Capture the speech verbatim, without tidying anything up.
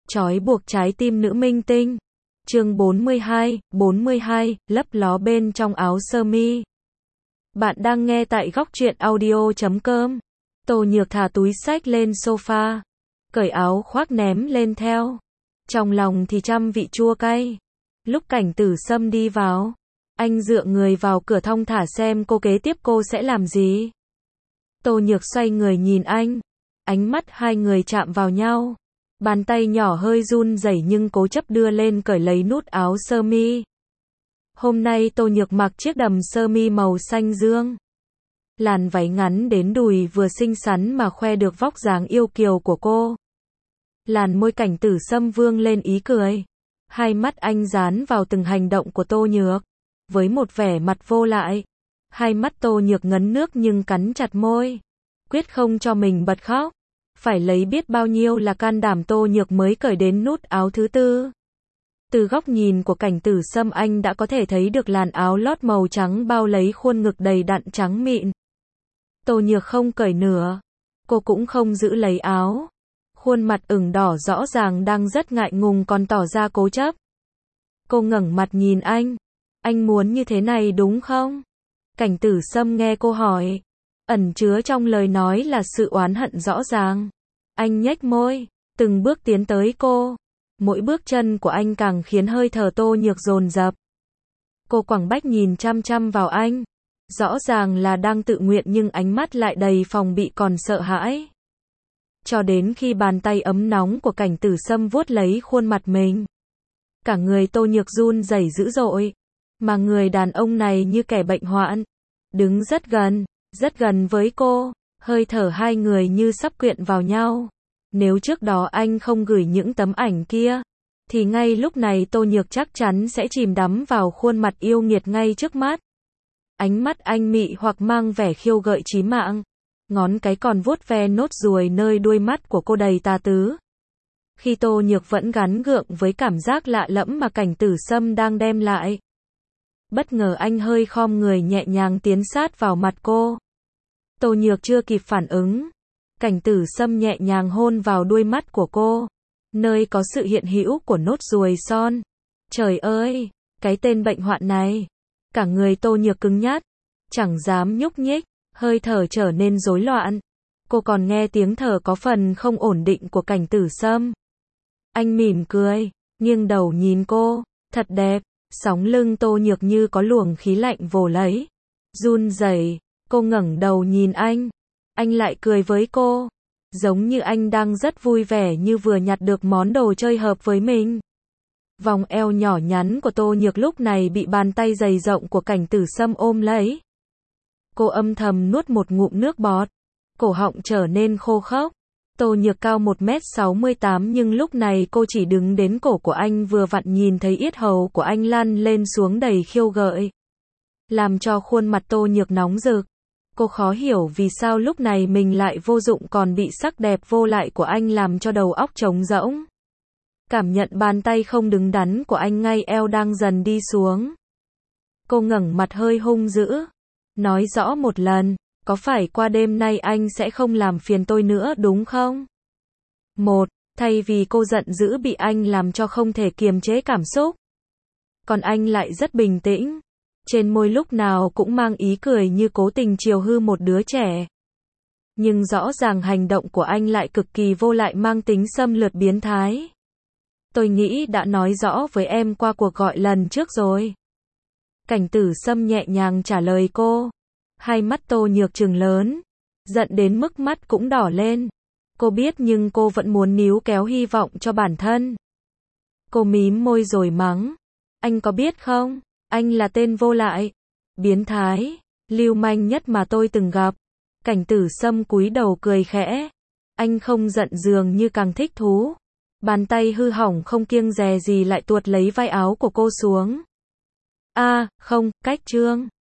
Trói buộc trái tim nữ minh tinh. Chương bốn mươi hai, bốn mươi hai, lấp ló bên trong áo sơ mi. Bạn đang nghe tại góc truyện audio chấm com. Tô Nhược thả túi xách lên sofa, cởi áo khoác ném lên theo. Trong lòng thì trăm vị chua cay. Lúc Cảnh Tử Sâm đi vào, anh dựa người vào cửa thong thả xem cô kế tiếp cô sẽ làm gì. Tô Nhược xoay người nhìn anh, ánh mắt hai người chạm vào nhau. Bàn tay nhỏ hơi run rẩy nhưng cố chấp đưa lên cởi lấy nút áo sơ mi. Hôm nay Tô Nhược mặc chiếc đầm sơ mi màu xanh dương. Làn váy ngắn đến đùi vừa xinh xắn mà khoe được vóc dáng yêu kiều của cô. Làn môi Cảnh Tử Sâm vương lên ý cười. Hai mắt anh dán vào từng hành động của Tô Nhược, với một vẻ mặt vô lại. Hai mắt Tô Nhược ngấn nước nhưng cắn chặt môi, quyết không cho mình bật khóc. Phải lấy biết bao nhiêu là can đảm Tô Nhược mới cởi đến nút áo thứ tư. Từ góc nhìn của Cảnh Tử Sâm anh đã có thể thấy được làn áo lót màu trắng bao lấy khuôn ngực đầy đặn trắng mịn. Tô Nhược không cởi nửa, cô cũng không giữ lấy áo. Khuôn mặt ửng đỏ rõ ràng đang rất ngại ngùng còn tỏ ra cố chấp. Cô ngẩng mặt nhìn anh. Anh muốn như thế này đúng không? Cảnh Tử Sâm nghe cô hỏi, ẩn chứa trong lời nói là sự oán hận rõ ràng. Anh nhếch môi, từng bước tiến tới cô. Mỗi bước chân của anh càng khiến hơi thở Tô Nhược dồn dập. Cô quẳng bách nhìn chăm chăm vào anh. Rõ ràng là đang tự nguyện nhưng ánh mắt lại đầy phòng bị còn sợ hãi. Cho đến khi bàn tay ấm nóng của Cảnh Tử Sâm vuốt lấy khuôn mặt mình. Cả người Tô Nhược run rẩy dữ dội. Mà người đàn ông này như kẻ bệnh hoạn. Đứng rất gần, rất gần với cô. Hơi thở hai người như sắp quyện vào nhau. Nếu trước đó anh không gửi những tấm ảnh kia, thì ngay lúc này Tô Nhược chắc chắn sẽ chìm đắm vào khuôn mặt yêu nghiệt ngay trước mắt. Ánh mắt anh mị hoặc mang vẻ khiêu gợi chí mạng. Ngón cái còn vuốt ve nốt ruồi nơi đuôi mắt của cô đầy tà tứ. Khi Tô Nhược vẫn gắn gượng với cảm giác lạ lẫm mà Cảnh Tử Sâm đang đem lại. Bất ngờ anh hơi khom người nhẹ nhàng tiến sát vào mặt cô. Tô Nhược chưa kịp phản ứng. Cảnh Tử Sâm nhẹ nhàng hôn vào đuôi mắt của cô, nơi có sự hiện hữu của nốt ruồi son. Trời ơi, cái tên bệnh hoạn này. Cả người Tô Nhược cứng nhắc, chẳng dám nhúc nhích, hơi thở trở nên rối loạn. Cô còn nghe tiếng thở có phần không ổn định của Cảnh Tử Sâm. Anh mỉm cười, nghiêng đầu nhìn cô, thật đẹp. Sóng lưng Tô Nhược như có luồng khí lạnh vồ lấy. Run rẩy, cô ngẩng đầu nhìn anh. Anh lại cười với cô, giống như anh đang rất vui vẻ như vừa nhặt được món đồ chơi hợp với mình. Vòng eo nhỏ nhắn của Tô Nhược lúc này bị bàn tay dày rộng của Cảnh Tử Sâm ôm lấy. Cô âm thầm nuốt một ngụm nước bọt, cổ họng trở nên khô khốc. Tô Nhược cao một mét sáu mươi tám nhưng lúc này cô chỉ đứng đến cổ của anh vừa vặn nhìn thấy yết hầu của anh lăn lên xuống đầy khiêu gợi. Làm cho khuôn mặt Tô Nhược nóng rực. Cô khó hiểu vì sao lúc này mình lại vô dụng còn bị sắc đẹp vô lại của anh làm cho đầu óc trống rỗng. Cảm nhận bàn tay không đứng đắn của anh ngay eo đang dần đi xuống. Cô ngẩng mặt hơi hung dữ. Nói rõ một lần, có phải qua đêm nay anh sẽ không làm phiền tôi nữa đúng không? Một, thay vì cô giận dữ bị anh làm cho không thể kiềm chế cảm xúc. Còn anh lại rất bình tĩnh. Trên môi lúc nào cũng mang ý cười như cố tình chiều hư một đứa trẻ. Nhưng rõ ràng hành động của anh lại cực kỳ vô lại mang tính xâm lược biến thái. Tôi nghĩ đã nói rõ với em qua cuộc gọi lần trước rồi. Cảnh Tử Sâm nhẹ nhàng trả lời cô. Hai mắt Tô Nhược trừng lớn, giận đến mức mắt cũng đỏ lên. Cô biết nhưng cô vẫn muốn níu kéo hy vọng cho bản thân. Cô mím môi rồi mắng. Anh có biết không? Anh là tên vô lại, biến thái, lưu manh nhất mà tôi từng gặp. Cảnh Tử Sâm cúi đầu cười khẽ. Anh không giận dường như càng thích thú. Bàn tay hư hỏng không kiêng dè gì lại tuột lấy vai áo của cô xuống. A, à, không, cách trương.